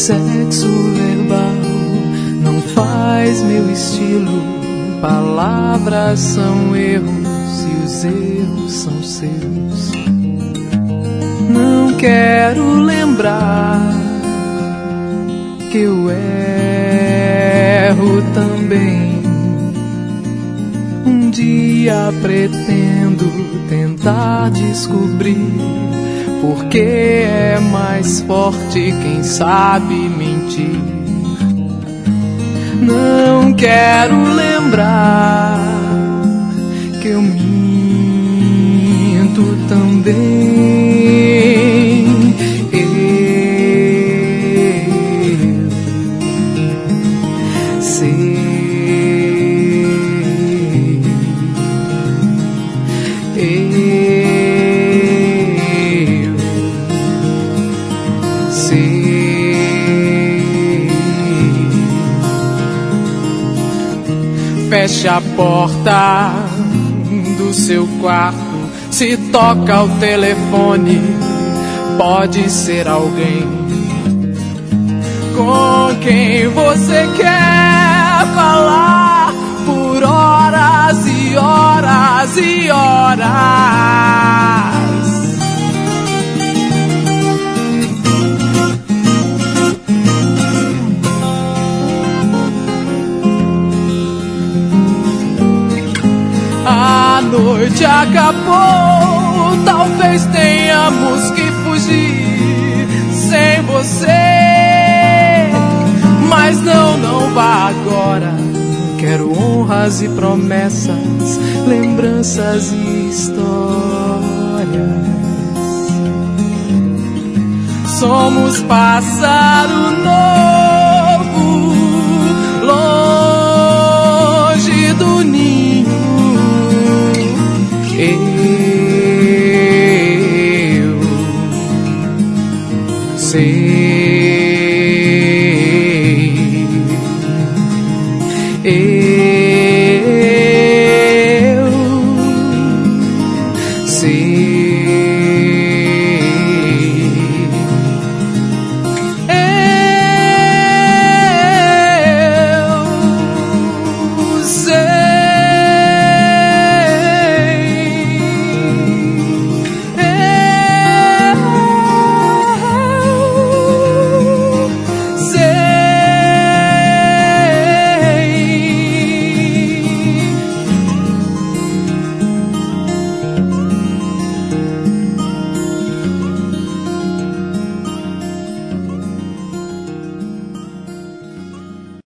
sexo verbal não faz meu estilo. Palavras são erros e os erros são seus. Não quero lembrar que eu erro também. Um dia pretendo tentar descobrir porque é mais forte quem sabe mentir. Não quero lembrar que eu minto também. Eu sei. Feche a porta do seu quarto. Se toca o telefone, pode ser alguém com quem você quer falar por horas e horas e horas. A noite acabou, talvez tenhamos que fugir sem você. Mas não vá agora. Quero honras e promessas, lembranças e histórias. Somos pássaro novo, longe do ninho. Eu sei.